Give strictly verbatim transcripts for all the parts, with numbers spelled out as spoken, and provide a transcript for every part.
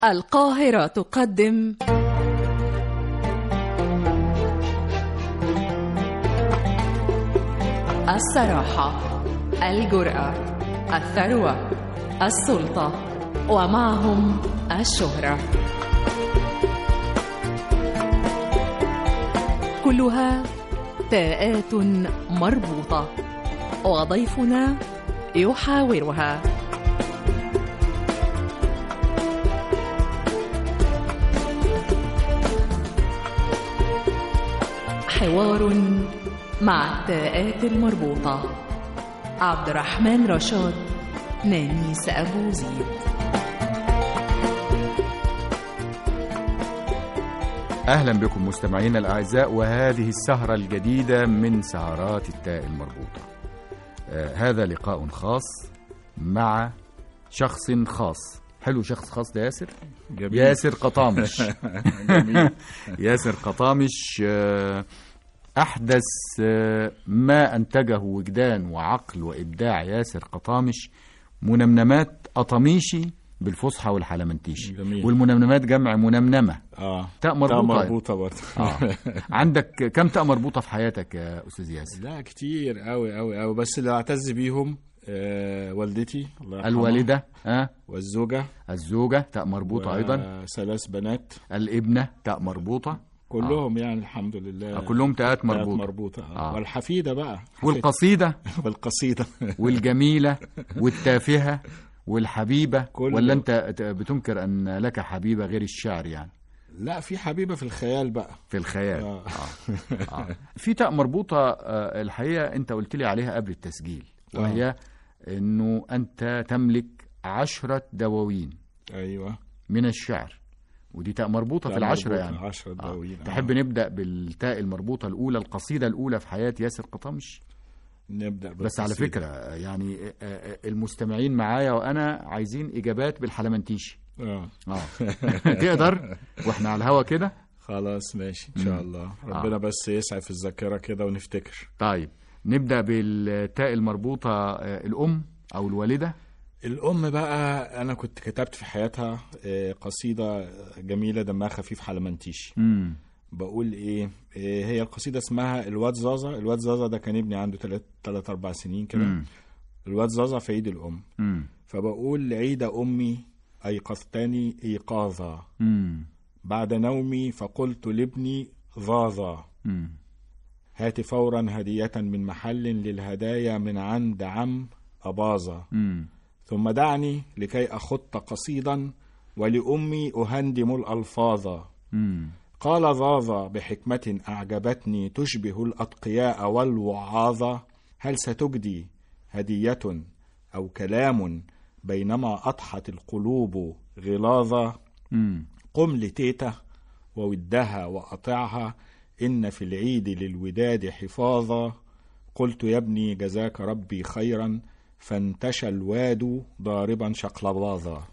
القاهرة تقدم الصراحة، الجرأة، الثروة، السلطة، ومعهم الشهرة، كلها تاءات مربوطة، وضيفنا يحاورها. حوار مع التاءات المربوطة. عبد الرحمن رشاد، نانيس أبو زيد. أهلا بكم مستمعينا الأعزاء، وهذه السهرة الجديدة من سهرات التاء المربوطة. آه هذا لقاء خاص مع شخص خاص. حلو، شخص خاص ده ياسر جميل. ياسر قطامش. ياسر قطامش آه أحدث آه ما أنتجه وجدان وعقل وإبداع ياسر قطامش منمنمات قطاميشي بالفصحى والحلمنتيشي. جميل. والمنمنمات جمع منمنمة. اه تاء مربوطة. تاء مربوطة برضه. آه. عندك كم تاء مربوطة في حياتك يا أستاذ ياسر؟ لا كتير قوي قوي قوي، بس اللي اعتز بيهم آه والدتي الله يرحمها، الوالدة آه. والزوجة الزوجة تاء مربوطة أيضا. ثلاث بنات. الابنة تاء مربوطة. كلهم آه. يعني الحمد لله آه. كلهم تاءات مربوطة, مربوطة. آه. آه. والحفيدة بقى والقصيدة. والقصيدة والجميلة والتافهة والحبيبة. كله. ولا أنت بتنكر أن لك حبيبة غير الشعر يعني؟ لا، في حبيبة في الخيال بقى. في الخيال. آه. آه. آه. في تاء مربوطة آه الحقيقة أنت قلت لي عليها قبل التسجيل، وهي آه. أنه أنت تملك عشرة دواوين. أيوة. من الشعر، ودي تاء مربوطة في العشرة يعني. عشرة دواوين. آه. تحب نبدأ بالتاء المربوطة الأولى، القصيدة الأولى في حياة ياسر قطامش؟ نبدأ بس على فكرة يعني المستمعين معايا وأنا عايزين إجابات بالحلمنتيشي. اه اه تقدر واحنا على الهوا كده؟ خلاص ماشي ان شاء الله. ربنا آه. بس يسعى في الذاكرة كده ونفتكر. طيب نبدأ بالتاء المربوطة الأم أو الوالدة. الأم بقى أنا كنت كتبت في حياتها قصيدة جميلة دمها خفيف حلمنتيشي. امم بقول إيه, إيه هي القصيدة اسمها الواد زازا. الواد زازا ده كان ابني عنده تلات, تلات أربع سنين كده. الواد زازا في عيد الأم. مم. فبقول عيد أمي أيقظتني إيقاظا. مم. بعد نومي فقلت لابني ظاظا. مم. هات فورا هدية من محل للهدايا من عند عم أباظا. مم. ثم دعني لكي أخط قصيدا ولأمي أهندم الألفاظ. مم. قال ظاظا بحكمة أعجبتني تشبه الأتقياء والوعاظ. هل ستجدي هدية أو كلام بينما أضحت القلوب غلاظا؟ مم. قم لتيتا وودها وأطعها، إن في العيد للوداد حفاظا. قلت يا ابني جزاك ربي خيرا، فانتشى الواد ضاربا شقلباظا.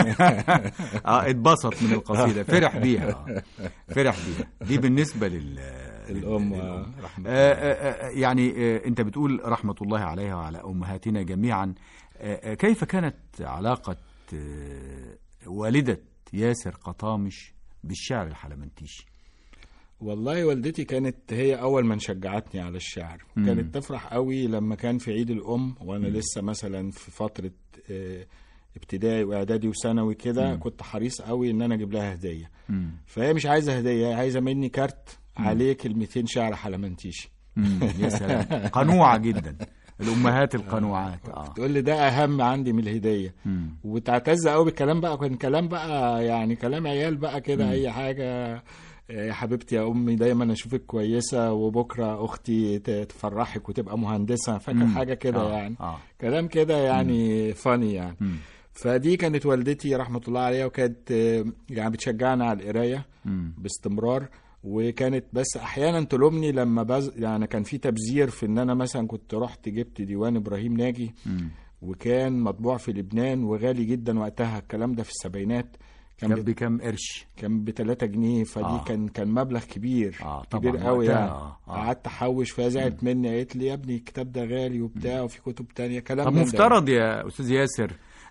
اه اتبسط من القصيدة، فرح بيها. فرح بيها. دي بالنسبة لل الأم. آه آه يعني آه انت بتقول رحمة الله عليها وعلى أمهاتنا جميعا. آه كيف كانت علاقة آه والدة ياسر قطامش بالشعر الحلمنتيشي؟ والله والدتي كانت هي أول من شجعتني على الشعر. مم. كانت تفرح قوي لما كان في عيد الأم وأنا مم. لسه مثلا في فترة ابتدائي وإعدادي وثانوي كده. كنت حريص قوي إن أنا أجيب لها هدية. مم. فهي مش عايزة هدية، هي عايزة مني كارت مم. عليه كلمتين شعر حلمنتيشي. يا سلام، قنوعة جدا الأمهات القنوعات. آه. تقول لي ده أهم عندي من الهدية. مم. وتعتز قوي بالكلام بقى. كان كلام بقى يعني كلام عيال بقى كده. أي حاجة يا حبيبتي يا أمي دايما أشوفك كويسة، وبكرة أختي تفرحك وتبقى مهندسة. فاكر حاجة كده. آه. يعني آه. كلام كده يعني فاني يعني. مم. فدي كانت والدتي رحمة الله عليها، وكانت يعني بتشجعنا على القراية باستمرار. وكانت بس أحيانا تلومني لما بز... يعني كان في تبذير في إن أنا مثلا كنت رحت جبت ديوان إبراهيم ناجي. مم. وكان مطبوع في لبنان وغالي جدا وقتها، الكلام ده في السبعينات. كان بكم قرش؟ كان بتلاتة جنيه. فدي آه. كان كان مبلغ كبير. آه كبير قوي يعني. آه. قعدت احوش فيها. زعلت مني، قالت لي يا ابني الكتاب ده غالي وبتاع وفي كتب تانية كلام. طب مفترض يا أستاذ ياسر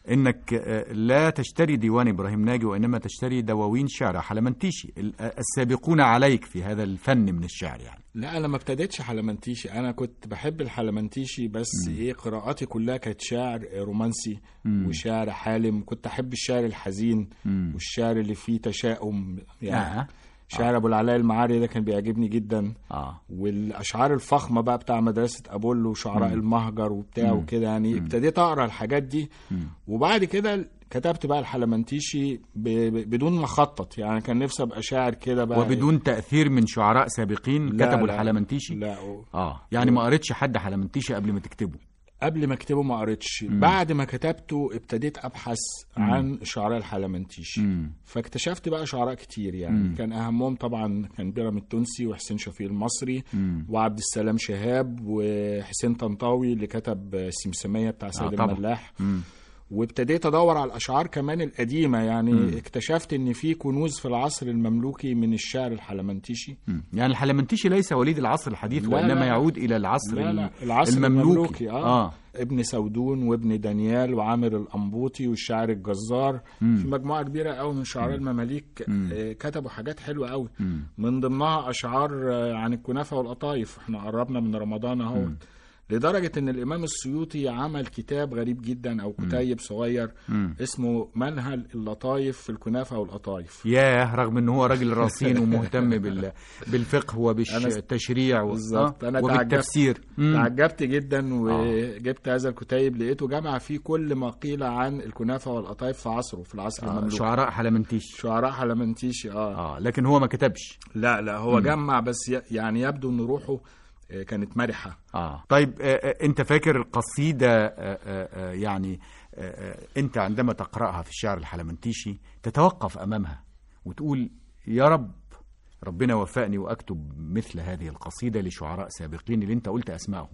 انك لا تشتري ديوان ابراهيم ناجي وانما تشتري دواوين شعر حلمنتيشي، السابقون عليك في هذا الفن من الشعر يعني. لا انا ما ابتديتش حلمنتيشي، انا كنت بحب الحلمنتيشي بس م. ايه قراءاتي كلها كانت شعر رومانسي م. وشعر حالم. كنت احب الشعر الحزين م. والشعر اللي فيه تشاؤم يعني. آه. شعر آه. ابو العلاء المعاري ده كان بيعجبني جدا. آه. والاشعار الفخمه بقى بتاع مدرسه ابولو وشعراء م. المهجر وبتاع م. وكده يعني. م. ابتديت اقرا الحاجات دي م. وبعد كده كتبت بقى الحلمنتيشي بدون ما اخطط يعني. كان نفسي ابقى شاعر كده بقى وبدون إيه؟ تاثير من شعراء سابقين كتبوا لا الحلمنتيشي؟ لا و... اه يعني ما قريتش حد حلمنتيشي قبل ما تكتبه؟ قبل ما اكتبه ما قريتش. بعد ما كتبته ابتديت ابحث مم. عن شعراء الحلمنتيشي. مم. فاكتشفت بقى شعراء كتير يعني. مم. كان اهمهم طبعا كان بيرم التونسي وحسين شفيق المصري مم. وعبد السلام شهاب وحسين طنطاوي اللي كتب السمسمية بتاع سيد آه الملاح. مم. وابتديت ادور على الاشعار كمان القديمه يعني. م. اكتشفت ان في كنوز في العصر المملوكي من الشعر الحلمنتيشي. م. يعني الحلمنتيشي ليس وليد العصر الحديث لا وانما لا يعود الى العصر, لا لا العصر المملوكي, المملوكي. آه. اه ابن سودون وابن دانيال وعامر الأنبوطي والشاعر الجزار. م. في مجموعه كبيره قوي من شعراء المماليك آه كتبوا حاجات حلوه قوي. م. من ضمنها اشعار آه عن الكنافه والقطايف. احنا قربنا من رمضان اهو. لدرجة ان الامام السيوطي عمل كتاب غريب جدا او كتيب صغير م. اسمه منهل اللطايف في الكنافة والقطايف. ياه، رغم ان هو راجل رصين ومهتم بال... بالفقه وبالتشريع و... أنا وبالتفسير. تعجبت جدا وجبت هذا الكتيب لقيته جمع فيه كل ما قيل عن الكنافة والقطايف في عصره في العصر آه المملوكي. شعراء حلمنتيشي شعراء حلمنتيشي اه, آه لكن هو ما كتبش. لا لا هو م. جمع بس يعني يبدو ان روحه كانت مرحة. آه. طيب آه أنت فاكر القصيدة آه آه يعني آه أنت عندما تقرأها في الشعر الحلمنتيشي تتوقف أمامها وتقول يا رب ربنا وفقني وأكتب مثل هذه القصيدة لشعراء سابقين اللي أنت قلت أسمائهم؟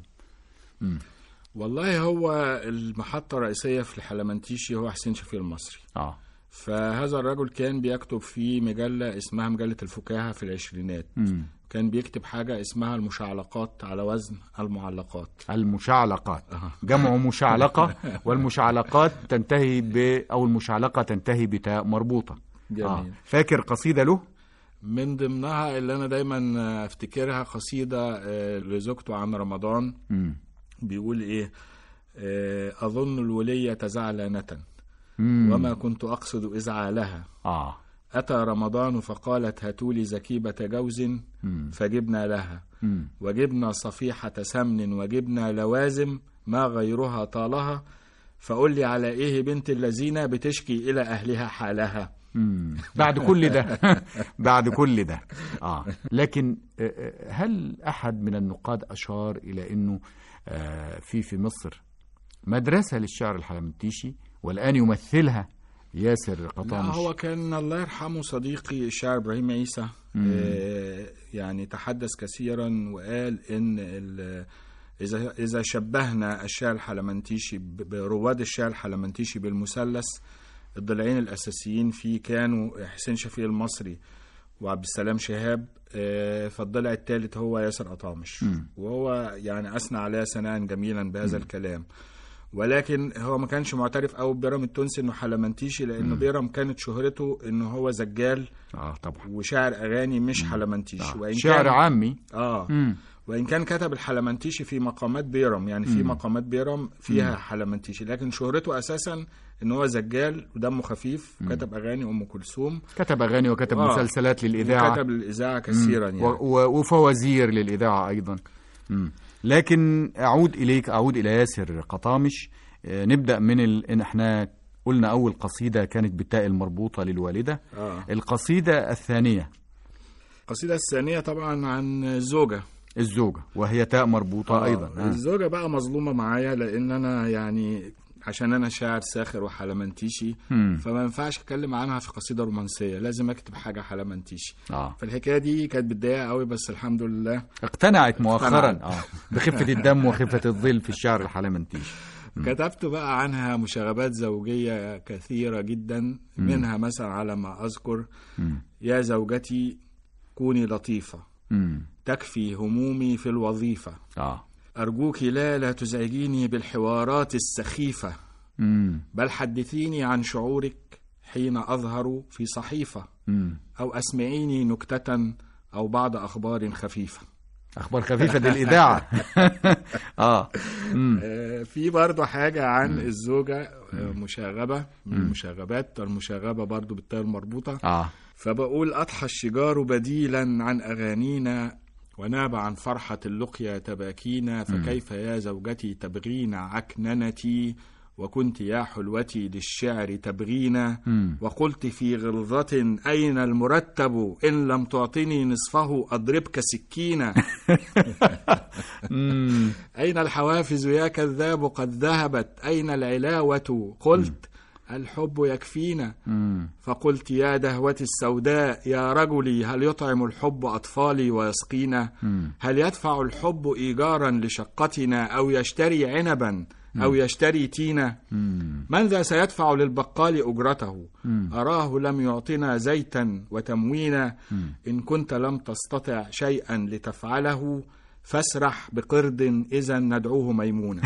م. والله هو المحطة الرئيسية في الحلمنتيشي هو حسين شفيق المصري. آه. فهذا الرجل كان بيكتب في مجلة اسمها مجلة الفكاهة في العشرينات. م. كان بيكتب حاجة اسمها المشعلقات على وزن المعلقات. المشعلقات جمع مشعلقة والمشعلقات تنتهي ب أو المشعلقة تنتهي بتاء مربوطة. جميل. آه. فاكر قصيدة له؟ من ضمنها اللي أنا دايما أفتكرها قصيدة لزوجته عن رمضان. م. بيقول إيه أظن الولية زعلانة وما كنت أقصد إزعالها. آه. أتى رمضان فقالت هاتولي زكيبة جوز مم. فجبنا لها مم. وجبنا صفيحة سمن وجبنا لوازم ما غيرها طالها فقل لي على إيه بنت الذين بتشكي إلى أهلها حالها. مم. بعد كل ده بعد كل ده آه. لكن هل أحد من النقاد أشار إلى أنه في في مصر مدرسة للشعر الحلمنتيشي والآن يمثلها ياسر قطامش؟ هو كان الله يرحمه صديقي الشاعر إبراهيم عيسى آه يعني تحدث كثيرا وقال إن إذا إذا شبهنا الشعر الحلمنتيشي برواد الشعر الحلمنتيشي بالمثلث الضلعين الأساسيين فيه كانوا حسين شفيق المصري وعبد السلام شهاب آه فالضلع الثالث هو ياسر قطامش. م. وهو يعني أثنى عليه ثناء جميلا بهذا م. الكلام. ولكن هو ما كانش معترف قوي ببيرم التونسي انه حلمنتيشي لانه بيرم كانت شهرته انه هو زجال اه طبعا وشاعر اغاني مش مم. حلمنتيشي. آه. وإن شعر عامي اه مم. وان كان كتب الحلمنتيشي في مقامات بيرم يعني في مم. مقامات بيرم فيها مم. حلمنتيشي لكن شهرته اساسا ان هو زجال ودمه خفيف مم. وكتب اغاني ام كلثوم كتب اغاني وكتب آه. مسلسلات للاذاعه وكتب للاذاعه كثيرا مم. يعني و- وفوازير للاذاعه ايضا. مم. لكن اعود اليك اعود الى ياسر قطامش. نبدأ من ال... إن احنا قلنا أول قصيدة كانت بالتاء المربوطة للوالدة. آه. القصيدة الثانية القصيدة الثانية طبعا عن الزوجة الزوجة وهي تاء مربوطة آه. أيضا آه. الزوجة بقى مظلومة معايا لأن أنا يعني عشان أنا شاعر ساخر وحلمنتيشي م. فما ينفعش أتكلم عنها في قصيدة رومانسية لازم أكتب حاجة حلمنتيشي. آه. فالحكاية دي كانت بتضايق قوي بس الحمد لله اقتنعت مؤخرا آه. بخفة الدم وخفة الظل في الشعر الحلمنتيشي. كتبت بقى عنها مشاغبات زوجية كثيرة جدا منها مثلا على ما أذكر م. يا زوجتي كوني لطيفة م. تكفي همومي في الوظيفة. آه. أرجوك لا لا تزعجيني بالحوارات السخيفة مم. بل حدثيني عن شعورك حين أظهر في صحيفة، مم. أو أسمعيني نكتة أو بعض أخبار خفيفة. أخبار خفيفة دي الإذاعة. آه. مم. آه، في برضو حاجة عن الزوجة، آه، مشاغبة من المشاغبات، المشاغبة برضو بالتاء المربوطة. آه. فبقول: أضحى الشجار بديلا عن أغانينا، وناب عن فرحة اللقيا تباكينا، فكيف يا زوجتي تبغين عكننتي، وكنت يا حلوتي للشعر تبغينا، وقلت في غلظة: أين المرتب إن لم تعطني نصفه أضربك سكينا. أين الحوافز يا كذاب قد ذهبت، أين العلاوة؟ قلت: الحب يكفينا. فقلت: يا دهوتي السوداء يا رجلي، هل يطعم الحب أطفالي ويسقينا؟ هل يدفع الحب إيجارا لشقتنا، أو يشتري عنبا أو يشتري تينا؟ من ذا سيدفع للبقال أجرته؟ أراه لم يعطنا زيتا وتموينا. إن كنت لم تستطع شيئا لتفعله، فاسرح بقرد إذا ندعوه ميمونة.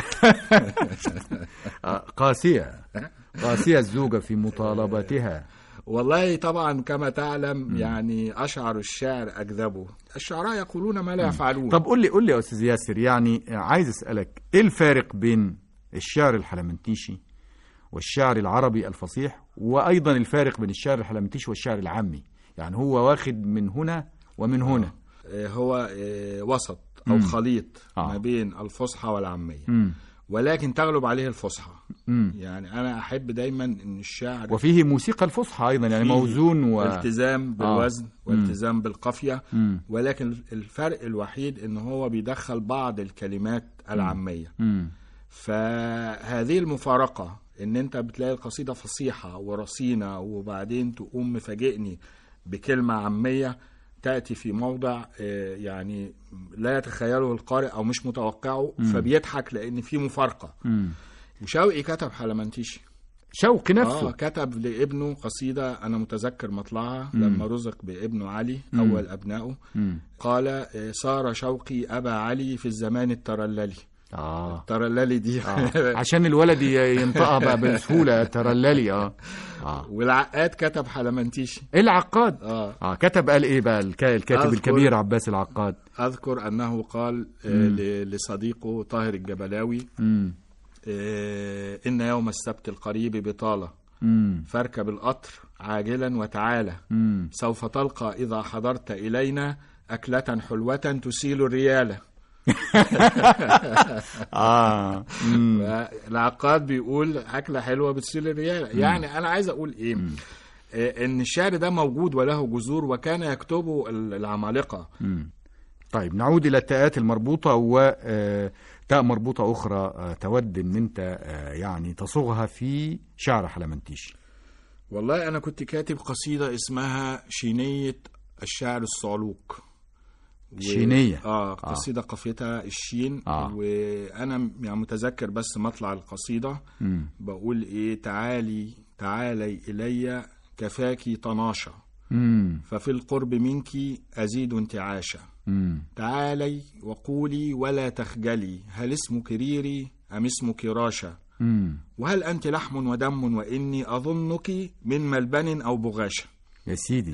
قاسية قاسية الزوجة في مطالبتها. والله طبعا كما تعلم يعني أشعر الشعر أكذبه، الشعراء يقولون ما لا يفعلون. طب قل لي قل لي يا أستاذ ياسر، يعني عايز أسألك إيه الفارق بين الشعر الحلمنتيشي والشعر العربي الفصيح، وأيضا الفارق بين الشعر الحلمنتيشي والشعر العامي؟ يعني هو واخد من هنا ومن هنا. آه هو آه وسط أو مم. خليط آه. ما بين الفصحى والعامية، مم. ولكن تغلب عليه الفصحى. مم. يعني أنا أحب دايما أن الشعر وفيه موسيقى الفصحى أيضا، يعني موزون و... التزام بالوزن آه. والتزام مم. بالقافية، مم. ولكن الفرق الوحيد أنه هو بيدخل بعض الكلمات العامية. مم. فهذه المفارقة، أن أنت بتلاقي القصيدة فصيحة ورصينة، وبعدين تقوم مفاجئني بكلمة عامية تأتي في موضع يعني لا يتخيله القارئ أو مش متوقعه، مم. فبيضحك لأن في مفارقة. مم. وشوقي كتب حلمنتيشي، شوقي نفسه آه كتب لابنه قصيدة أنا متذكر مطلعها، مم. لما رزق بابنه علي، مم. أول أبنائه، مم. قال: صار شوقي أبا علي في الزمان الترللي. آه. الترللي دي آه. عشان الولد ينطقها بقى بسهولة ترللي. آه. آه. والعقاد كتب حلمنتيشي. إيه العقاد؟ آه. آه. كتب قال إيه بقى الكاتب الكبير عباس العقاد؟ أذكر أنه قال آه لصديقه طاهر الجبلاوي: مم. آه إن يوم السبت القريب بطالة، مم. فاركب القطر عاجلا وتعالى، مم. سوف تلقى إذا حضرت إلينا أكلة حلوة تسيل الريالة. آه. العقاد بيقول أكلة حلوة بتسيل الريالة. مم. يعني أنا عايز أقول إيه؟ مم. إن الشعر ده موجود وله جذور، وكان يكتبه العمالقة. مم. طيب نعود إلى التاءات المربوطة، وتاء مربوطة أخرى تود أن أنت يعني تصوغها في شعر حلمنتيشي. والله أنا كنت كاتب قصيدة اسمها شينية الشعر الصعلوك. و... شينية آه قصيدة آه. قافيتها الشين. آه. وأنا يعني متذكر بس مطلع القصيدة، م. بقول إيه: تعالي تعالي إلي كفاكي طناشة، م. ففي القرب منك أزيد انتعاشا، م. تعالي وقولي ولا تخجلي، هل اسمك ريري أم اسمك راشا، م. وهل أنت لحم ودم وإني أظنك من ملبن أو بغاشة. يا سيدي.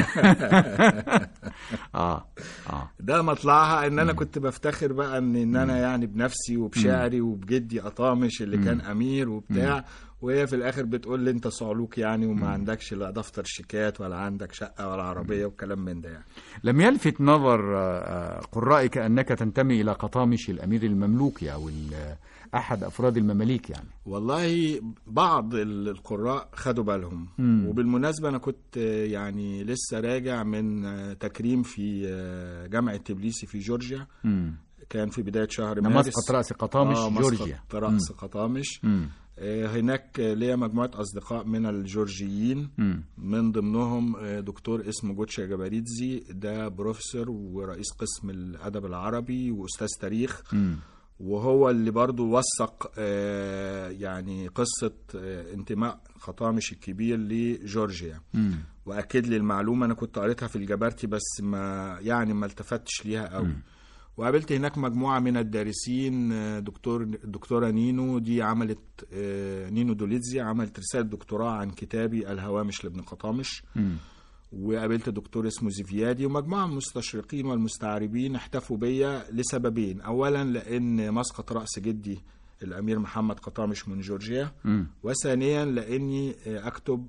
آه. آه. ده مطلعها ان انا كنت بفتخر بقى ان, إن انا يعني بنفسي وبشعري وبجدي أطامش اللي كان امير وبتاع، وهي في الاخر بتقول لي انت صعلوك يعني، وما عندكش لا دفتر شيكات ولا عندك شقة ولا عربية وكلام من ده يعني. لم يلفت نظر قرائك انك تنتمي الى قطامش الامير المملوكي او احد افراد المماليك يعني؟ والله بعض القراء خدوا بالهم. مم. وبالمناسبة انا كنت يعني لسه راجع من تكريم في جامعة تبليسي في جورجيا. مم. كان في بداية شهر مارس. مسقط رأس قطامش آه جورجيا. مسقط رأس قطامش. مم. هناك ليا مجموعة أصدقاء من الجورجيين، مم. من ضمنهم دكتور اسمه جوتشا جباريتزي، ده بروفيسور ورئيس قسم الأدب العربي وأستاذ تاريخ. مم. وهو اللي برضو وثق يعني قصة انتماء قطامش الكبير لجورجيا. مم. وأكد لي المعلومة، أنا كنت قريتها في الجبارتي بس ما يعني ما التفتش ليها قوي. مم. وقابلت هناك مجموعة من الدارسين. دكتور دكتورة نينو دي عملت نينو دوليتزي عملت رسالة دكتوراه عن كتابي الهوامش لابن قطامش. م. وقابلت دكتور اسمه زيفيادي، ومجموعة من المستشرقين والمستعربين احتفوا بيا لسببين. أولا لأن مسقط رأس جدي الأمير محمد قطامش من جورجيا، م. وثانيا لأني أكتب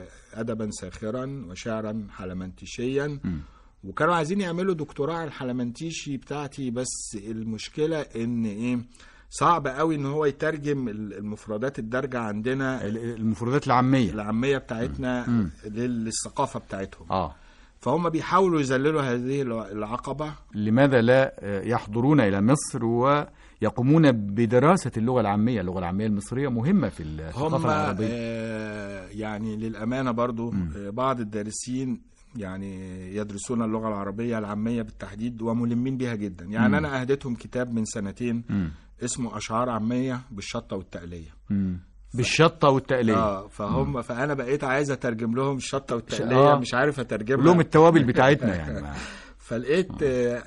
أدبا ساخرا وشعرا حلمنتيشيا، م. وكانوا عايزين يعملوا دكتوراه الحلمنتيشي بتاعتي، بس المشكلة ان ايه صعب قوي ان هو يترجم المفردات الدارجة عندنا، المفردات العامية العامية بتاعتنا م. للثقافة بتاعتهم. اه فهم بيحاولوا يذللوا هذه العقبة. لماذا لا يحضرون إلى مصر ويقومون بدراسة اللغة العامية؟ اللغة العامية المصرية مهمة في الثقافة العربية. آه يعني للأمانة برضو م. بعض الدارسين يعني يدرسون اللغة العربية العامية بالتحديد وملمين بها جدا. يعني م. أنا أهدتهم كتاب من سنتين م. اسمه أشعار عامية بالشطة والتقلية. م. ف... بالشطة والتقلية. اه فهم م. فأنا بقيت عايز أترجم لهم الشطة والتقلية. آه. مش عارف أترجمها لهم التوابل بتاعتنا يعني. فلقيت آه.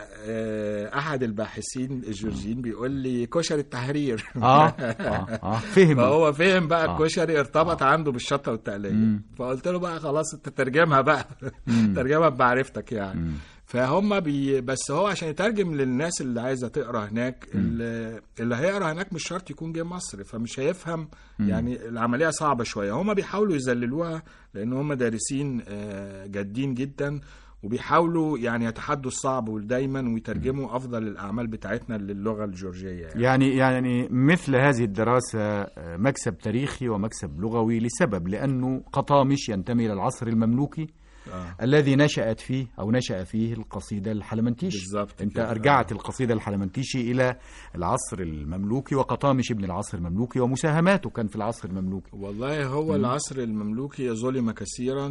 آه احد الباحثين الجورجيين بيقول لي كشري التحرير. اه اه اه فهم. فهو فهم بقى آه. الكشري ارتبط آه. عنده بالشطه والتقليه. مم. فقلت له بقى خلاص انت ترجمها بقى ترجمها بمعرفتك يعني. مم. فهم بي بس هو عشان يترجم للناس اللي عايزه تقرا هناك، اللي, اللي هيقرا هناك مش شرط يكون جاي مصر، فمش هيفهم. مم. يعني العمليه صعبه شويه. هم بيحاولوا يذللوها لان هم دارسين آه جادين جدا، وبيحاولوا يعني يتحدوا الصعب ودايما ويترجموا افضل الاعمال بتاعتنا للغه الجورجيه. يعني يعني, يعني مثل هذه الدراسه مكسب تاريخي ومكسب لغوي لسبب، لانه قطامش ينتمي الى العصر المملوكي آه. الذي نشأت فيه أو نشأ فيه القصيدة الحلمنتيشي. بالضبط. أنت أرجعت آه. القصيدة الحلمنتيشي إلى العصر المملوكي، وقطامش ابن العصر المملوكي ومساهماته كان في العصر المملوكي. والله هو م. العصر المملوكي ظلم كثيرا،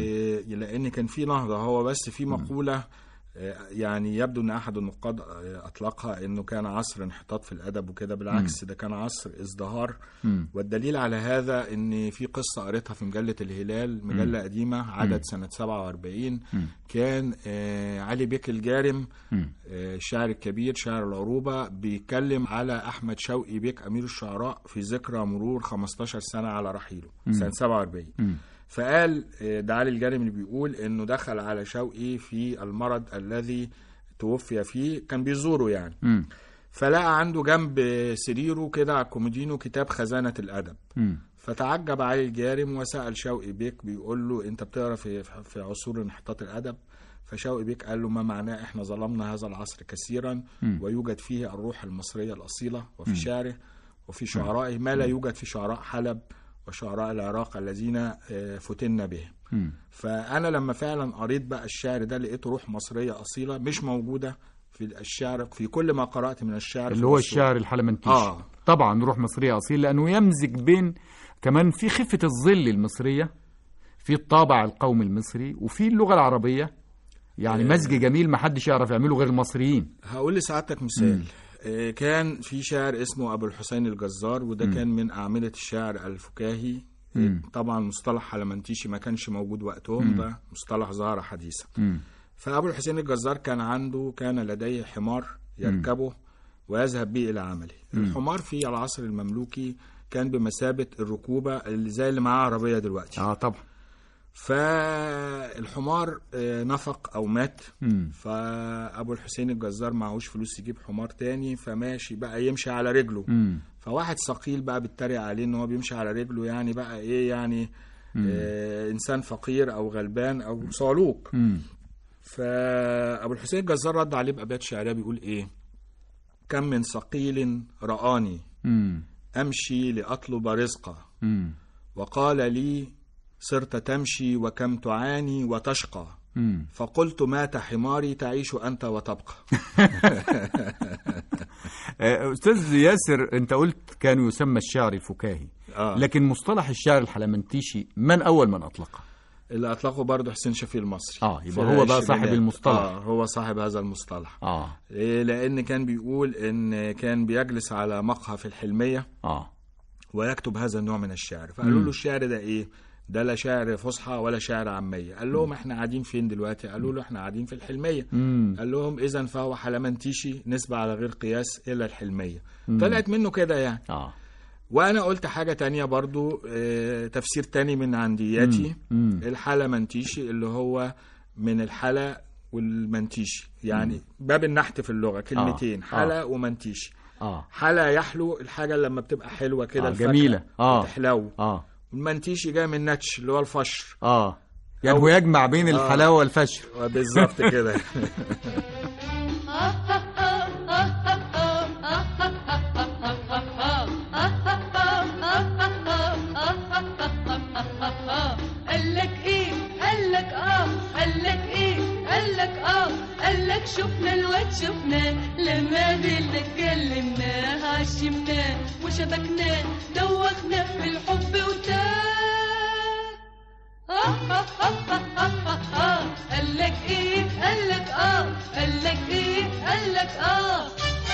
ولأن كان في نهضة. هو بس في مقولة يعني يبدو أن أحد النقاد أطلقها أنه كان عصر انحطاط في الأدب وكده. بالعكس، ده كان عصر ازدهار. م. والدليل على هذا أن في قصة قريتها في مجلة الهلال، مجلة م. قديمة، عدد م. سنة سبعة وأربعين. م. كان علي بيك الجارم الشاعر الكبير شاعر العروبة بيتكلم على أحمد شوقي بيك أمير الشعراء في ذكرى مرور خمستاشر سنة على رحيله م. سنة سبعة وأربعين. م. فقال ده علي الجارم اللي بيقول انه دخل على شوقي في المرض الذي توفي فيه، كان بيزوره يعني. م. فلقى عنده جنب سريره كده على كومودينو كتاب خزانة الأدب. م. فتعجب علي الجارم وسأل شوقي بيك بيقول له انت بتقرأ في في عصور انحطاط الأدب؟ فشوقي بيك قال له ما معناه احنا ظلمنا هذا العصر كثيرا، م. ويوجد فيه الروح المصرية الأصيلة وفي م. شعره وفي شعرائه ما لا يوجد في شعراء حلب وشعراء العراق الذين فتنا به. م. فأنا لما فعلا قريت بقى الشعر ده لقيته روح مصرية أصيلة مش موجودة في الشعر، في كل ما قرأت من الشعر اللي هو الشعر الحلمنتيشي. آه. طبعا روح مصرية أصيلة، لأنه يمزج بين كمان في خفة الظل المصرية، في الطابع القومي المصري، وفي اللغة العربية. يعني آه. مزج جميل ما حدش يعرف يعمله غير المصريين. هقول لسعادتك مثال. م. كان في شاعر اسمه أبو الحسين الجزار، وده م. كان من أعمدة الشعر الفكاهي. م. طبعا مصطلح حلمنتيشي ما كانش موجود وقتهم، ده مصطلح ظهر حديثا. م. فأبو الحسين الجزار كان عنده كان لديه حمار يركبه م. ويذهب به إلى عمله. م. الحمار في العصر المملوكي كان بمثابة الركوبة اللي زي اللي معاه عربية دلوقتي. اه طبعا. فالحمار نفق او مات. م. فابو الحسين الجزار معهوش فلوس يجيب حمار تاني، فماشي بقى يمشي على رجله. م. فواحد ثقيل بقى بيتريق عليه ان هو بيمشي على رجله، يعني بقى ايه يعني آه انسان فقير او غلبان او صعلوك. م. فابو الحسين الجزار رد عليه بأبيات شعريه بيقول ايه: كم من ثقيل رآني م. امشي لاطلب رزقه، م. وقال لي صرت تمشي وكم تعاني وتشقى، مم. فقلت مات حماري تعيش أنت وتبقى. أستاذ ياسر، أنت قلت كانوا يسمى الشعر الفكاهي. آه. لكن مصطلح الشعر الحلمنتيشي من أول من أطلقه؟ اللي أطلقه برضه حسين شفيق المصري. آه يبقى هو بقى صاحب المصطلح. آه هو صاحب هذا المصطلح. آه لأن كان بيقول إن كان بيجلس على مقهى في الحلمية. آه ويكتب هذا النوع من الشعر. فقالوا له الشعر ده إيه؟ ده لا شعر فصحى ولا شعر عامية. قال لهم احنا قاعدين فين دلوقتي؟ قالوا له احنا قاعدين في الحلمية. مم. قال لهم اذا فهو حلمنتيشي نسبة على غير قياس إلى الحلمية. مم. طلعت منه كده يعني. آه. وانا قلت حاجة تانية برضو، اه تفسير تاني من عندياتي. مم. الحلمنتيشي اللي هو من الحلا والمنتيشي، يعني مم. باب النحت في اللغة كلمتين. آه. حلا آه. ومنتيشي. آه. حلا يحلو الحاجة لما بتبقى حلوة كده، آه. جميلة آه. تحلو. آه. المنتيشي جاي من نتش اللي هو الفشر. اه يعني هو يجمع بين الحلاوه آه. والفشر بالظبط كده. قالك ايه قالك اه قالك ايه قالك اه قالك شفنا الواد شفناه لما قابلنا اتكلمناه عشمناه وشبكناه دوخناه في الحب وتاه. قالك ايه قالك اه قالك ايه قالك اه.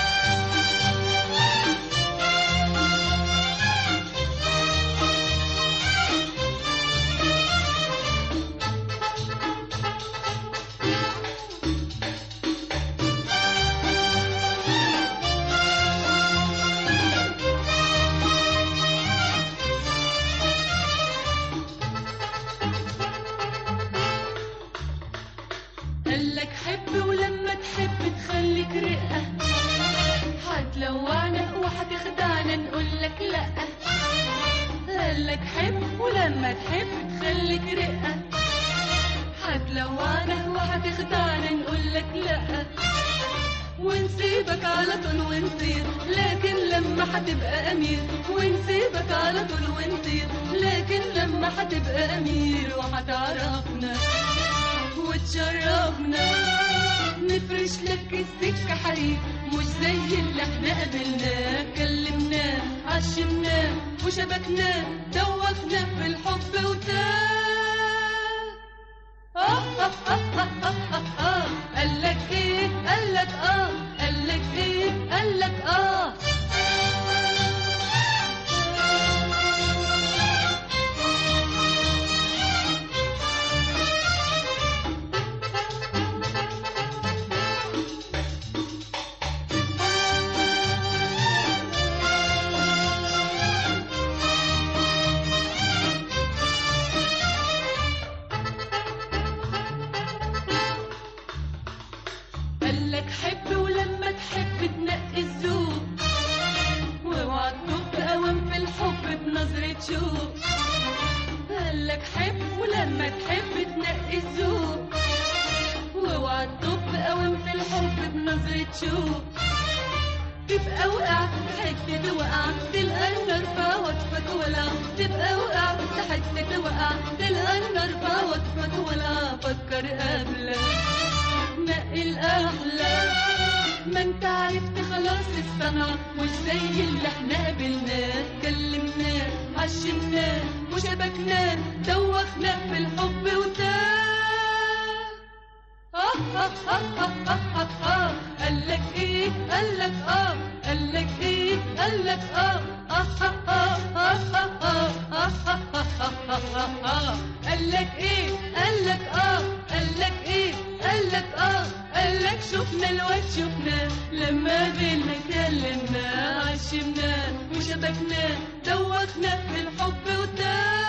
قالك حب ولما تحب تخليك رقة، هتلوعنا وهتخدعنا نقولك لأ. قالك حب ولما تحب تخليك رقة، هتلوعنا وهتخدعنا نقولك لأ. ونسيبك على طول ونطير لكن لما هتبقى أمير، ونسيبك على طول ونطير لكن لما هتبقى أمير وهتعرفنا وتشرفنا. نفرش لك السكة حريق مش زي اللي احنا قابلناه، كلمناه عشمناه وشبكناه دوخناه في الحب وتاه. قالك ايه قالك اه قالك ايه قالك اه. قالك حب ولما تحب تنقي الذوق، واوعى تدوق قوام في الحب بنظرة شوق. قالك حب ولما تحب تنقي الذوق، واوعى تدوق قوام في الحب بنظرة شوق. تبقى وقعت حتة وقع تلقى النار فوقفك ولا، تبقى وقعت حتة وقع تلقى النار فوقفك ولا. فكر قبلك نقي الأحلى، ما انت عرفت خلاص الصنعة مش زي اللي احنا قابلناه، كلمناه عشمناه وشبكناه دوخناه في الحب وتاه. قالك ايه قالك اه قالك ايه قالك اه. قالك ايه قالك اه قالك ايه قالك اه قالك شفنا الواد شفناه لما قابلنا كلمناه عشمناه وشبكناه دوخناه في الحب وتاه.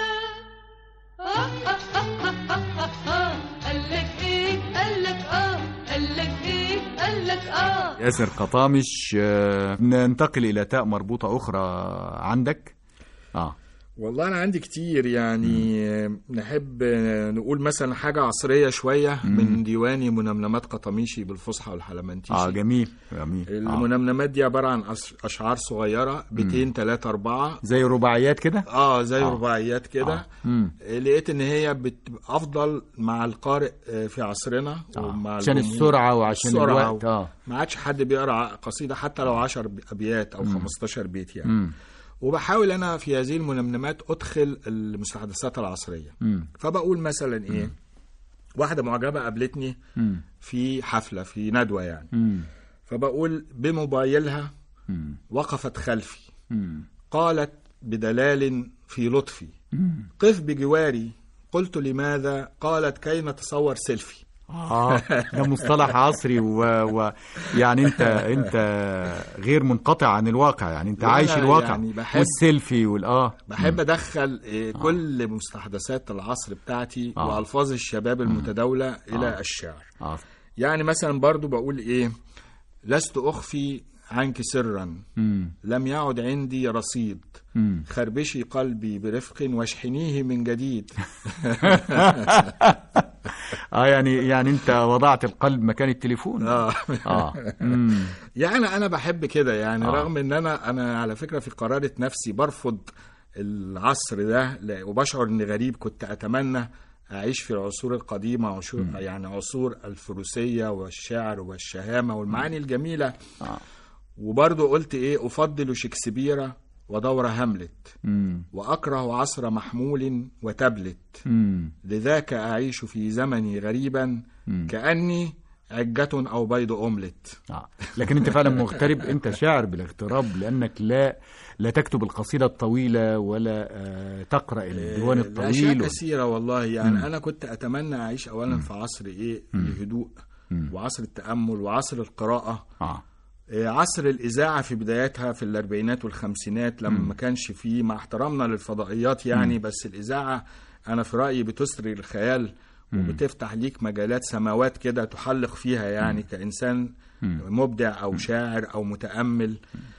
قالك ايه قالك اه قالك ايه قالك اه. ياسر قطامش. ننتقل إلى تاء مربوطة أخرى عندك. آه والله أنا عندي كتير يعني. مم. نحب نقول مثلا حاجة عصرية شوية. مم. من ديواني منمنمات قطاميشي بالفصحى والحلمنتيشي. آه جميل جميل. المنمنمات دي عبارة عن أشعار صغيرة بيتين تلاتة أربعة زي رباعيات كده. آه زي آه. رباعيات كده. آه. لقيت إن هي بتبقى أفضل مع القارئ في عصرنا. آه. ومع عشان السرعة وعشان السرعة الوقت. آه. ما عادش حد بيقرأ قصيدة حتى لو عشر أبيات أو خمستاشر بيت يعني. مم. وبحاول أنا في هذه المنمنمات أدخل المستحدثات العصرية. مم. فبقول مثلا إيه. مم. واحدة معجبة قابلتني مم. في حفلة في ندوة يعني. مم. فبقول بموبايلها مم. وقفت خلفي. مم. قالت بدلال في لطفي، قف بجواري. قلت لماذا؟ قالت كي نتصور سيلفي. اه ده مصطلح عصري و... و... يعني انت انت غير منقطع عن الواقع، يعني انت عايش الواقع يعني بحب والسيلفي والاه بحب ادخل إيه كل مستحدثات العصر بتاعتي آه. والفاظ الشباب المتداولة آه. الى الشعر. آه. يعني مثلا برضو بقول ايه: لست اخفي عنك سرا، مم. لم يعد عندي رصيد، مم. خربشي قلبي برفق واشحنيه من جديد. اه يعني يعني انت وضعت القلب مكان التليفون. اه اه مم. يعني انا بحب كده يعني آه. رغم ان انا انا على فكرة في قرارة نفسي برفض العصر ده، لا- وبشعر اني غريب. كنت اتمنى اعيش في العصور القديمة، عصور يعني عصور الفروسية والشعر والشهامة والمعاني الجميلة. آه. وبرضه قلت ايه: افضل شكسبيرة ودور هاملت، مم. واكره عصر محمول وتبلت، مم. لذاك اعيش في زمني غريبا، كأني عجة او بيض اوملت. آه. لكن انت فعلا مغترب، انت شاعر بالاغتراب، لانك لا لا تكتب القصيدة الطويلة ولا آه تقرأ الديوان لا أشياء الطويل. كثيرة والله يعني. مم. أنا كنت أتمنى أعيش أولا في عصر إيه الهدوء، وعصر التأمل، وعصر القراءة. آه. عصر الإذاعة في بدايتها في الأربعينات والخمسينات، لما ما كانش فيه، مع احترامنا للفضائيات يعني، بس الإذاعة أنا في رأيي بتسري الخيال وبتفتح ليك مجالات سماوات كده تحلق فيها يعني كإنسان مبدع أو شاعر أو متأمل.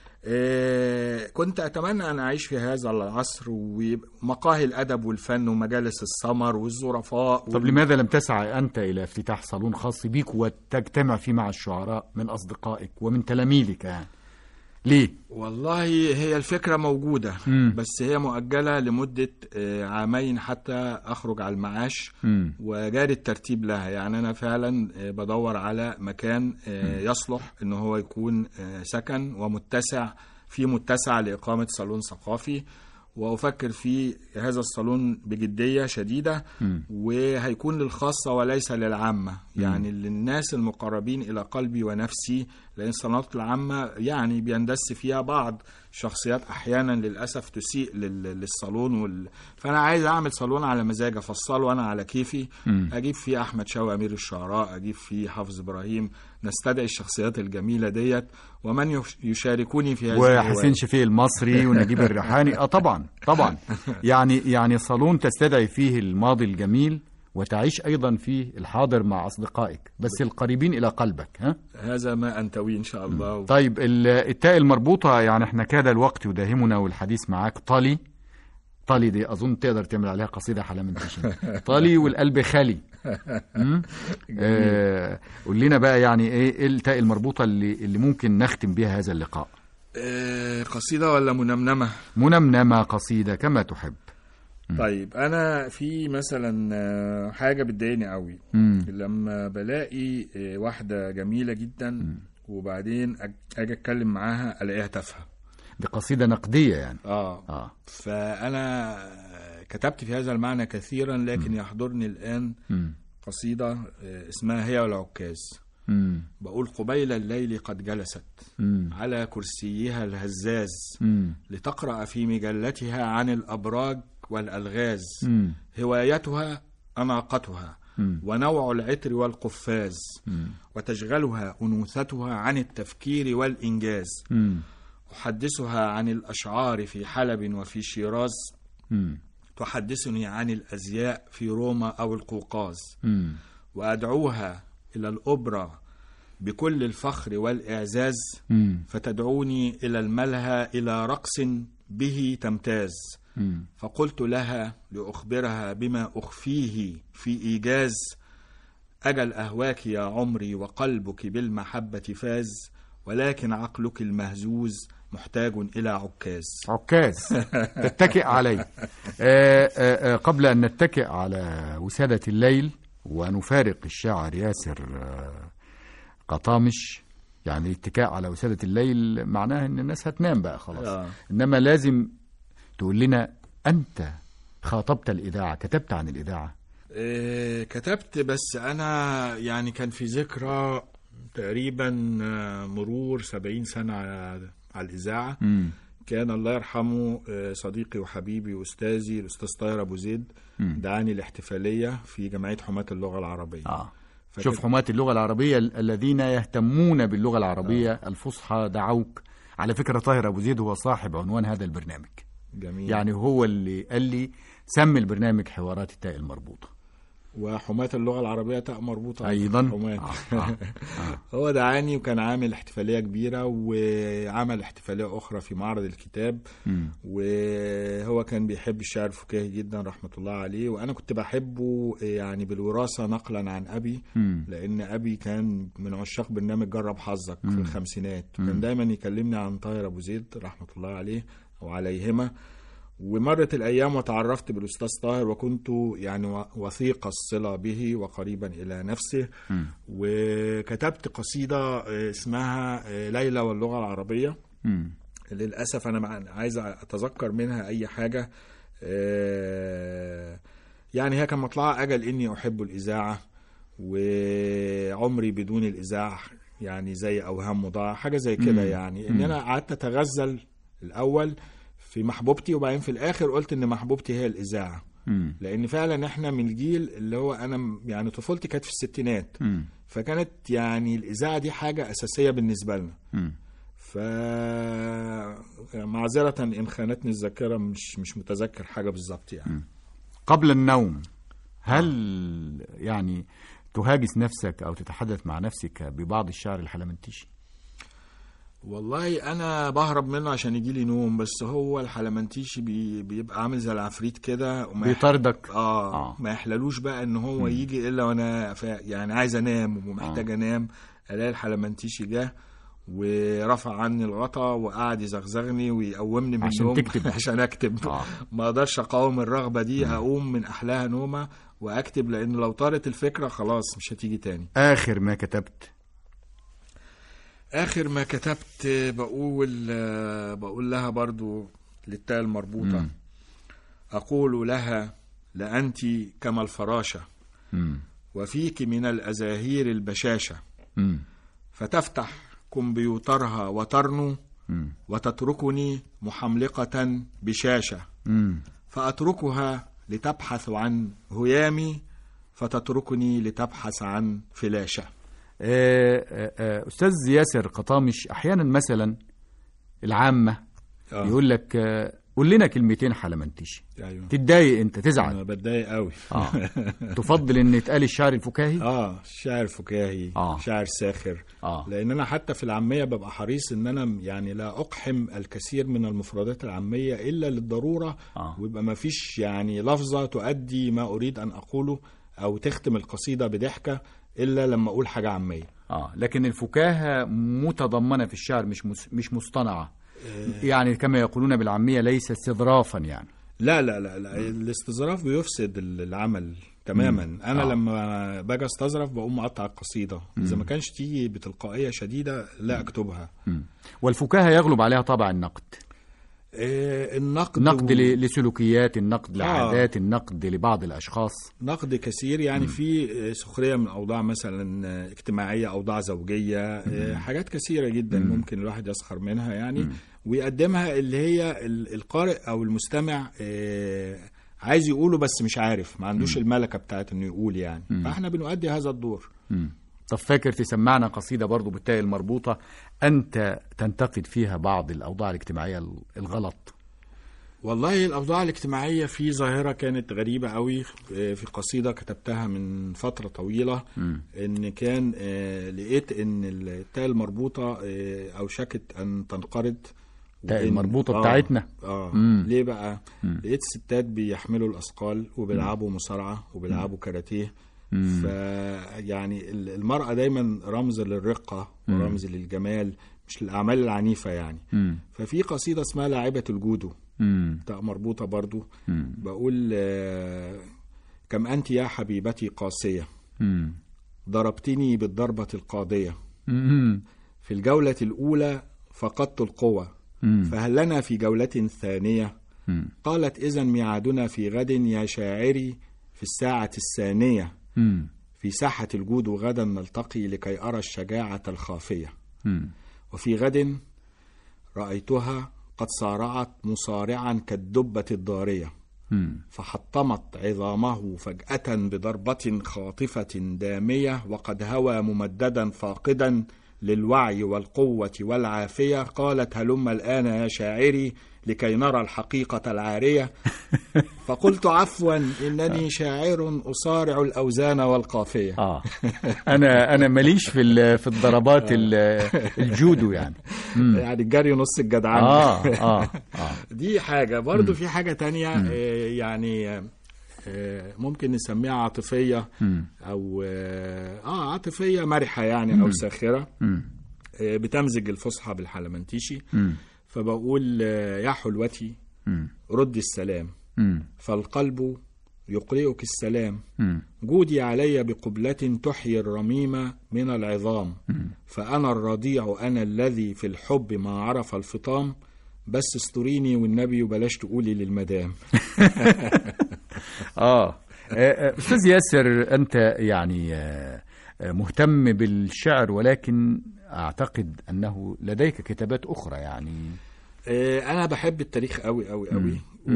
إيه كنت أتمنى أن أعيش في هذا العصر، ومقاهي الأدب والفن ومجالس السمر والظرفاء. طب لماذا لم تسعى أنت إلى افتتاح صالون خاص بيك وتجتمع فيه مع الشعراء من أصدقائك ومن تلاميذك يعني؟ ليه؟ والله هي الفكرة موجودة، مم. بس هي مؤجلة لمدة آه، عامين حتى أخرج على المعاش، مم. وجاري الترتيب لها. يعني أنا فعلا آه، بدور على مكان آه، يصلح إنه هو يكون آه، سكن ومتسع، في متسع لإقامة صالون ثقافي، وأفكر في هذا الصالون بجدية شديدة. م. وهيكون للخاصة وليس للعامة، يعني للناس المقربين إلى قلبي ونفسي، لأن الصالونات العامة يعني بيندس فيها بعض شخصيات أحيانا للأسف تسيء للصالون وال... فأنا عايز أعمل صالون على مزاج، أفصله أنا على كيفي. م. أجيب فيه أحمد شوقي أمير الشعراء، أجيب فيه حافظ إبراهيم، نستدعي الشخصيات الجميلة ديت ومن يشاركوني في هذه وحسين شفيق المصري ونجيب الريحاني. اه طبعا طبعا يعني يعني صالون تستدعي فيه الماضي الجميل وتعيش ايضا فيه الحاضر مع اصدقائك، بس القريبين الى قلبك. ها هذا ما انتوي ان شاء الله. طيب التاء المربوطه، يعني احنا كاد الوقت يداهمنا والحديث معاك. طالي طالي دي اظن تقدر تعمل عليها قصيده حلا من تشين. طالي والقلب خالي. آه قول لنا بقى يعني ايه التاء المربوطه اللي اللي ممكن نختم بها هذا اللقاء؟ آه قصيده ولا منمنمه؟ منمنمه، قصيده كما تحب. طيب انا في مثلا حاجه بتضايقني قوي لما بلاقي واحده جميله جدا مم. وبعدين اجي اتكلم معاها الاقيها تافهه. دي قصيده نقديه يعني. اه اه فانا كتبت في هذا المعنى كثيرا، لكن مم. يحضرني الان مم. قصيده اسمها هي والعكاز. مم. بقول: قبيل الليل قد جلست مم. على كرسيها الهزاز مم. لتقرأ في مجلتها عن الأبراج والألغاز. مم. هوايتها أناقتها مم. ونوع العطر والقفاز مم. وتشغلها أنوثتها عن التفكير والإنجاز. مم. أحدثها عن الأشعار في حلب وفي شيراز مم. تحدثني عن الأزياء في روما أو القوقاز. مم. وأدعوها إلى الأوبرا بكل الفخر والإعزاز مم. فتدعوني إلى الملهى إلى رقص به تمتاز. مم. فقلت لها لأخبرها بما أخفيه في إيجاز: أجل أهواك يا عمري وقلبك بالمحبة فاز، ولكن عقلك المهزوز محتاج إلى عكاز. عكاز تتكئ عليه. آآ آآ قبل أن نتكئ على وسادة الليل ونفارق الشاعر ياسر قطامش، يعني الاتكاء على وسادة الليل معناه ان الناس هتنام بقى خلاص. آه. انما لازم تقول لنا، انت خاطبت الإذاعة، كتبت عن الإذاعة؟ إيه كتبت، بس انا يعني كان في ذكرى تقريبا مرور سبعين سنة على, على الإذاعة. م. كان الله يرحمه صديقي وحبيبي وأستاذي الأستاذ طاهر أبو زيد دعاني الاحتفالية في جمعية حماة اللغة العربية. آه. شوف، حماة اللغة العربية الذين يهتمون باللغة العربية آه. الفصحى دعوك. على فكرة طاهر أبو زيد هو صاحب عنوان هذا البرنامج. جميل. يعني هو اللي قال لي سمي البرنامج حوارات التاء المربوطة، وحماة اللغة العربية تاء مربوطة أيضا. آه. آه. آه. هو دعاني وكان عامل احتفالية كبيرة، وعمل احتفالية أخرى في معرض الكتاب. م. وهو كان بيحب الشعر الفكاهي جدا رحمة الله عليه، وأنا كنت بحبه يعني بالوراثة نقلا عن أبي. م. لأن أبي كان من عشاق برنامج جرب حظك م. في الخمسينات، وكان دايما يكلمني عن طاهر أبو زيد رحمة الله عليه أو عليهما. ومرت الأيام وتعرفت بالأستاذ طاهر، وكنت يعني وثيق الصلة به وقريبا إلى نفسه. م. وكتبت قصيدة اسمها ليلى واللغة العربية. م. للأسف أنا عايز أتذكر منها أي حاجة. يعني هي كان مطلعها أجل إني أحب الإذاعة، وعمري بدون الإذاعة يعني زي أوهام مضاعة، حاجة زي كده. يعني إن أنا قعدت أتغزل الأول في محبوبتي، وبعدين في الآخر قلت إن محبوبتي هي الإذاعة. م. لأن فعلا إحنا من الجيل اللي هو أنا يعني طفولتي كانت في الستينات. م. فكانت يعني الإذاعة دي حاجة أساسية بالنسبة لنا. م. فمعذرة إن خانتني الذاكرة، مش مش متذكر حاجة بالظبط يعني. م. قبل النوم هل يعني تهاجس نفسك أو تتحدث مع نفسك ببعض الشعر الحلمنتيشي؟ والله أنا بهرب منه عشان يجي لي نوم، بس هو الحلمنتيشي بي بيبقى عامل زي العفريت كده، بيطاردك. آه, آه ما يحللوش بقى إن هو م. يجي إلا وأنا يعني عايز أنام ومحتاج آه. أنام. ألاقي الحلمنتيشي جه ورفع عني الغطا وقعد يزغزغني ويقومني من عشان النوم تكتب. عشان أكتب. آه. ما أقدرش أقاوم الرغبة دي. م. أقوم من أحلاها نومة وأكتب، لأن لو طارت الفكرة خلاص مش هتيجي تاني. آخر ما كتبت؟ آخر ما كتبت بقول بقول لها برضو للتاء المربوطة. م. أقول لها لأنت كما الفراشة، م. وفيك من الأزاهير البشاشة، م. فتفتح كمبيوترها وترنو، م. وتتركني محملقة بشاشة، م. فأتركها لتبحث عن هيامي، فتتركني لتبحث عن فلاشة. أستاذ ياسر قطامش، أحيانا مثلا العامة آه. يقول لك قول لنا كلمتين حلمنتيشي. أيوة. تتضايق أنت، تزعل؟ أنا بتضايق قوي. آه. تفضل أن يتقال الشعر الفكاهي؟ آه الشعر الفكاهي. آه. شعر ساخر. آه. لأن أنا حتى في العامية ببقى حريص أن أنا يعني لا أقحم الكثير من المفردات العامية إلا للضرورة. آه. ويبقى ما فيش يعني لفظة تؤدي ما أريد أن أقوله أو تختم القصيدة بضحكة إلا لما أقول حاجة عامية. آه. لكن الفكاهة متضمنة في الشعر، مش مش مصطنعة. آه. يعني كما يقولون بالعامية ليس استظرافا يعني. لا لا لا, لا. الاستظراف بيفسد العمل تماما. مم. أنا آه. لما باجي استظرف بقوم مقطع القصيدة. مم. إذا ما كانش تيجي بتلقائية شديدة لا أكتبها. مم. والفكاهة يغلب عليها طبع النقد. آه النقد نقد و... لسلوكيات، النقد لعادات، آه. النقد لبعض الأشخاص، نقد كثير يعني. م. في سخرية من أوضاع مثلا اجتماعية، أوضاع زوجية، آه حاجات كثيرة جدا م. ممكن الواحد يسخر منها يعني. م. ويقدمها اللي هي القارئ أو المستمع آه عايز يقوله بس مش عارف، ما عندوش م. الملكة بتاعت إنه يقول يعني. م. فإحنا بنؤدي هذا الدور. م. طب فاكر تسمعنا قصيدة برضو بالتاء المربوطة أنت تنتقد فيها بعض الأوضاع الاجتماعية الغلط؟ والله الأوضاع الاجتماعية في ظاهرة كانت غريبة قوي في قصيدة كتبتها من فترة طويلة. م. إن كان لقيت إن التاء المربوطة أوشكت أن تنقرض. التاء المربوطة آه بتاعتنا. آه ليه بقى؟ م. لقيت الستات بيحملوا الأثقال وبيلعبوا مصارعة وبيلعبوا كاراتيه. فيعني المرأة دايما رمز للرقة ورمز للجمال، مش للأعمال العنيفة يعني. مم. ففي قصيدة اسمها لاعبة الجودو، تاء مربوطة برضو. مم. بقول آه كم أنت يا حبيبتي قاسية، مم. ضربتني بالضربة القاضية، مم. في الجولة الأولى فقدت القوة، مم. فهل لنا في جولة ثانية؟ مم. قالت إذن ميعادنا في غد يا شاعري في الساعة الثانية، مم. في ساحة الجودو غدا نلتقي لكي أرى الشجاعة الخافية. مم. وفي غد رأيتها قد صارعت مصارعا كالدبة الضارية، مم. فحطمت عظامه فجأة بضربة خاطفة دامية، وقد هوى ممددا فاقدا للوعي والقوة والعافية. قالت هلم الآن يا شاعري لكي نرى الحقيقة العارية. فقلت عفوا إنني شاعر أصارع الأوزان والقافية. اه انا انا ماليش في ال- في الضربات ال- الجودو يعني. مم. يعني الجري نص الجدعان. اه اه اه دي حاجة. برضو في حاجة تانية آه، يعني آه، ممكن نسميها عاطفية مم. أو آه آه، عاطفية مرحة يعني أو ساخرة، مم. آه، بتمزج الفصحى بالحلمنتيشي. مم. فبقول آه، يا حلوتي مم. ردي السلام، مم. فالقلب يقرئك السلام. مم. جودي علي بقبلة تحيي الرميم من العظام، فأنا الرضيع أنا الذي في الحب ما عرف الفطام. بس استريني والنبي وبلاش تقولي للمدام. اه آه، استاذ ياسر، انت يعني آه، آه، مهتم بالشعر، ولكن اعتقد انه لديك كتابات اخرى يعني. آه، أنا بحب التاريخ قوي قوي قوي،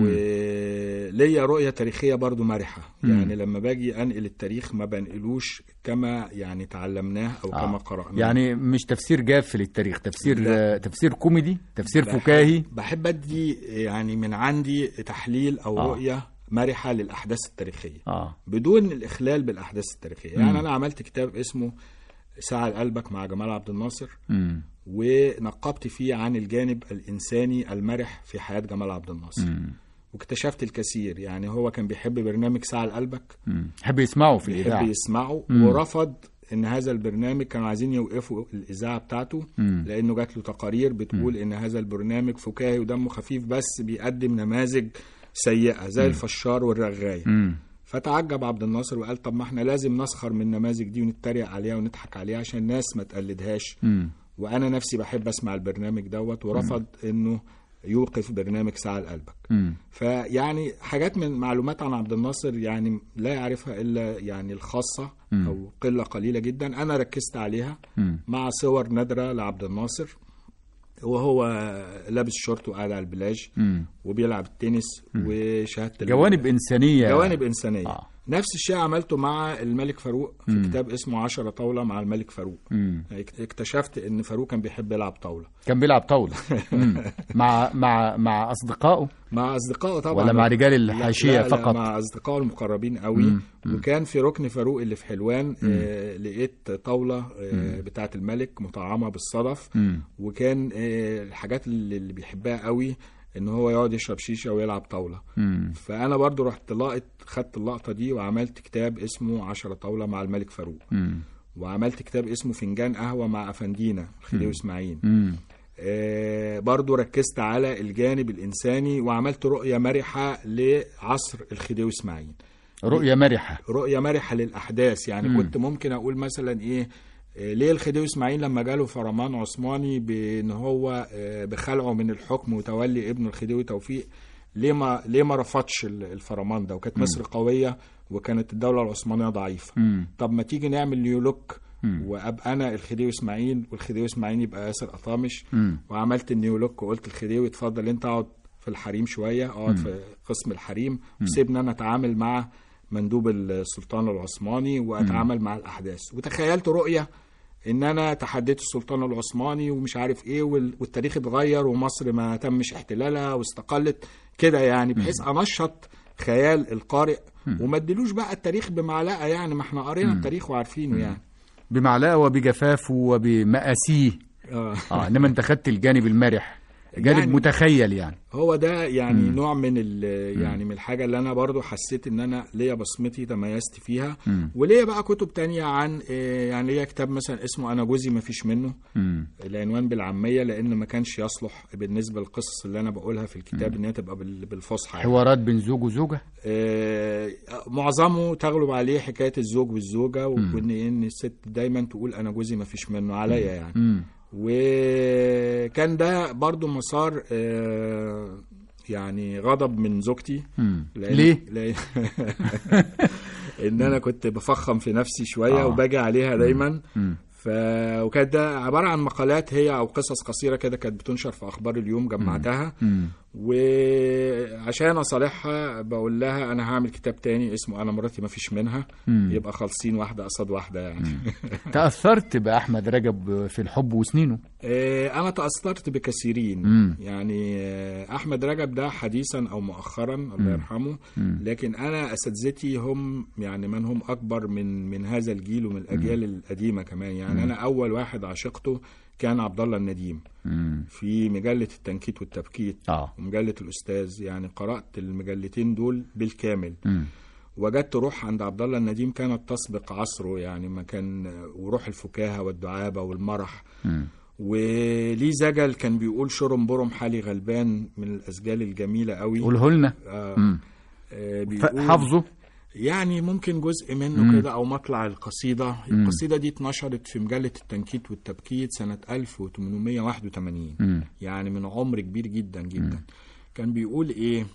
وليا رؤية تاريخية برضو مرحة. يعني لما باجي أنقل التاريخ ما بنقلوش كما يعني تعلمناه أو آه. كما قرأناه. يعني مش تفسير جاف للتاريخ، تفسير لا. آه، تفسير كوميدي، تفسير بحب- فكاهي. بحب أدي يعني من عندي تحليل أو آه. رؤية مرحة للأحداث التاريخية اه بدون الإخلال بالأحداث التاريخية. يعني أنا عملت كتاب اسمه ساعة لقلبك مع جمال عبد الناصر، مم. ونقبت فيه عن الجانب الإنساني المرح في حياة جمال عبد الناصر. مم. واكتشفت الكثير. يعني هو كان بيحب برنامج ساعة لقلبك، مم. حب يسمعوا في بيحب الإذاعة. يسمعه، مم. ورفض ان هذا البرنامج كانوا عايزين يوقفوا الاذاعه بتاعته، مم. لانه جات له تقارير بتقول ان هذا البرنامج فكاهي ودمه خفيف بس بيقدم نماذج سيئه زي الفشار والرغايه. مم. فتعجب عبد الناصر وقال طب ما احنا لازم نسخر من النماذج دي ونتريق عليها ونضحك عليها عشان الناس ما تقلدهاش. مم. وانا نفسي بحب اسمع البرنامج دوت، ورفض انه يوقف برنامج ساعة لقلبك. مم. فيعني حاجات من معلومات عن عبد الناصر يعني لا يعرفها إلا يعني الخاصة مم. أو قلة قليلة جدا. أنا ركزت عليها مم. مع صور نادرة لعبد الناصر وهو لابس شورت وقاعد على البلاج مم. وبيلعب التنس وشهادة ال- جوانب إنسانية. جوانب إنسانية. آه. نفس الشيء عملته مع الملك فاروق في مم. كتاب اسمه عشرة طاولة مع الملك فاروق. مم. اكتشفت ان فاروق كان بيحب يلعب طاولة كان بيلعب طاولة. مم. مع مع مع أصدقائه مع اصدقائه طبعا، ولا مع رجال لا- الحاشية لا لا فقط؟ مع اصدقائه المقربين قوي. مم. وكان في ركن فاروق اللي في حلوان آه لقيت طاولة آه بتاعة الملك مطعمة بالصدف. مم. وكان آه الحاجات اللي اللي بيحبها قوي ان هو يقعد يشرب شيشة ويلعب طاولة. مم. فانا برضو رحت لقط خدت اللقطة دي وعملت كتاب اسمه عشرة طاولة مع الملك فاروق، مم. وعملت كتاب اسمه فنجان قهوة مع أفندينا الخديوي إسماعيل. مم. آه برضو ركزت على الجانب الإنساني وعملت رؤية مرحة لعصر الخديوي إسماعيل، رؤية مرحة. رؤية مرحة للأحداث. يعني مم. كنت ممكن أقول مثلا إيه آه، ليه الخديوي إسماعيل لما جاله فرمان عثماني بأن هو آه، بخلعه من الحكم وتولي ابنه الخديوي توفيق، ليه ما ليه ما رفضش ال- الفرمان ده؟ وكانت مصر قوية وكانت الدولة العثمانية ضعيفة. مم. طب ما تيجي نعمل نيو لوك مم. وابقى انا الخديوي اسماعيل والخديوي اسماعيل يبقى ياسر قطامش. مم. وعملت النيو لوك وقلت الخديوي اتفضل انت اقعد في الحريم شويه، اقعد في قسم الحريم وسيبني انا اتعامل مع مندوب السلطان العثماني واتعامل مع الاحداث. وتخيلت رؤيه ان انا تحديت السلطان العثماني ومش عارف ايه وال- والتاريخ اتغير ومصر ما تمش احتلالها واستقلت كده، يعني بحيث انشط خيال القارئ وما اديلوش بقى التاريخ بمعلقه. يعني ما احنا قرينا التاريخ وعارفينه يعني. بمعلقة وبجفافه وبمقاسيه. آه. اه انما انت خدت الجانب المرح، جانب يعني متخيل يعني. هو ده يعني مم. نوع من ال- يعني من الحاجه اللي انا برضو حسيت ان انا ليا بصمتي تميزت فيها. مم. وليا بقى كتب تانية عن آه، يعني ليا كتاب مثلا اسمه انا جوزي ما فيش منه، مم. العنوان بالعاميه لان ما كانش يصلح بالنسبه للقصص اللي انا بقولها في الكتاب ان هي تبقى بال- بالفصحى يعني. حوارات بين زوج وزوجة. آه، معظمه تغلب عليه حكايه الزوج والزوجه، وان ان الست دايما تقول انا جوزي ما فيش منه عليا يعني. مم. وكان ده برضو مسار آه، يعني غضب من زوجتي. مم. لأن- ليه؟ لأن ان انا كنت بفخم في نفسي شويه آه. وباجي عليها دايما. مم. ف... وكانت ده عباره عن مقالات هي او قصص قصيره كده كانت بتنشر في اخبار اليوم، جمعتها. مم. وعشان اصالحها بقول لها انا هعمل كتاب تاني اسمه انا مراتي ما فيش منها. مم. يبقى خالصين واحده قصاد واحده يعني. تأثرت بأحمد رجب في الحب وسنينه؟ انا تأثرت بكثيرين. مم. يعني احمد رجب ده حديثا او مؤخرا الله يرحمه، لكن انا اساتذتي هم يعني من هم اكبر من من هذا الجيل ومن الاجيال القديمه كمان. يعني مم. انا اول واحد عشقته كان عبد الله النديم مم. في مجله التنكيت والتبكيت آه. ومجله الاستاذ. يعني قرات المجلتين دول بالكامل. مم. وجدت روح عند عبد الله النديم كانت تسبق عصره، يعني ما كان وروح الفكاهه والدعابه والمرح. مم. وليه زجل كان بيقول شرم برم حالي غلبان من الأسجال الجميلة قوي. قوله لنا. آه آه حافظه يعني ممكن جزء منه كده أو مطلع القصيدة. مم. القصيدة دي اتنشرت في مجلة التنكيت والتبكيت سنة ألف وثمانمائة وواحد وثمانين. مم. يعني من عمر كبير جدا جدا. مم. كان بيقول إيه؟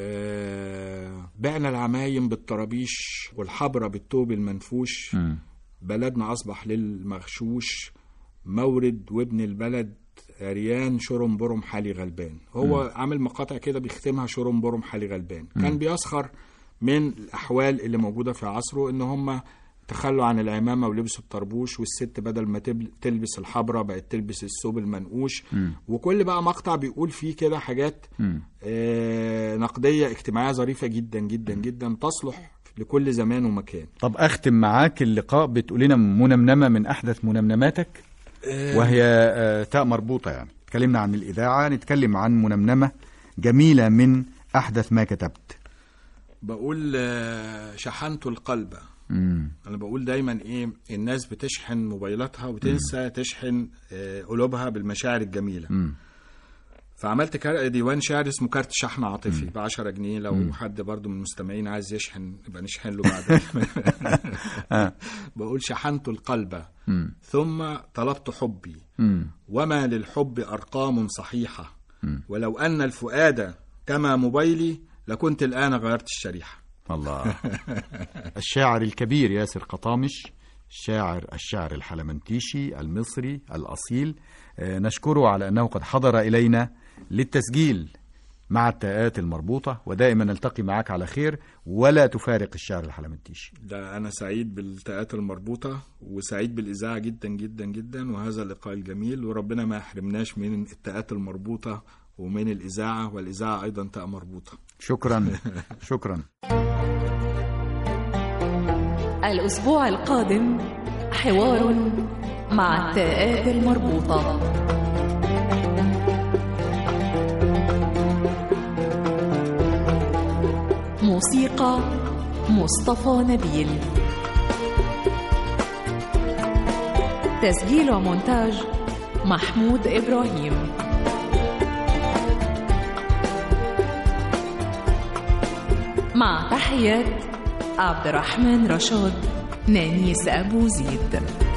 آه بعنا العمايم بالطرابيش والحبرة بالتوب المنفوش. مم. بلدنا أصبح للمغشوش مورد وابن البلد عريان شرم برم حالي غلبان. هو م. عامل مقاطع كده بيختمها شرم برم حالي غلبان. م. كان بيسخر من الأحوال اللي موجودة في عصره، إن هم تخلوا عن العمامة ولبسوا الطربوش، والست بدل ما تلبس الحبرة بقت تلبس الثوب المنقوش. م. وكل بقى مقطع بيقول فيه كده حاجات آه نقدية اجتماعية ظريفة جدا جدا جدا تصلح لكل زمان ومكان. طب أختم معاك اللقاء بتقولنا منمنمة من أحدث منمنماتك وهي تاء مربوطة. يعني تكلمنا عن الإذاعة، نتكلم عن منمنمة جميلة من أحدث ما كتبت. بقول شحنت القلب. مم. أنا بقول دايما إيه، الناس بتشحن موبايلاتها وتنسى مم. تشحن قلوبها بالمشاعر الجميلة. مم. فعملت ديوان شعر اسمه كارت شحن عاطفي بعشرة جنيه. لو مم. حد برضو من المستمعين عايز يشحن يبقى نشحن له بعد. بقول شحنت القلب مم. ثم طلبت حبي مم. وما للحب أرقام صحيحة مم. ولو أن الفؤاد كما موبايلي لكنت الآن غيرت الشريحة. الله. الشاعر الكبير ياسر قطامش، الشاعر الشاعر الحلمنتيشي المصري الأصيل، نشكره على أنه قد حضر إلينا للتسجيل مع التاءات المربوطة، ودائما نلتقي معك على خير ولا تفارق الشعر الحلمنتيشي. ده أنا سعيد بالتاءات المربوطة وسعيد بالإذاعة جدا جدا جدا، وهذا اللقاء الجميل، وربنا ما يحرمناش من التاءات المربوطة ومن الإذاعة، والإذاعة أيضا تاء مربوطة. شكرا. شكرا. الأسبوع القادم حوار مع التاءات المربوطة. موسيقى مصطفى نبيل. تسجيل ومونتاج محمود إبراهيم. مع تحيات عبد الرحمن رشاد، نانيس أبو زيد.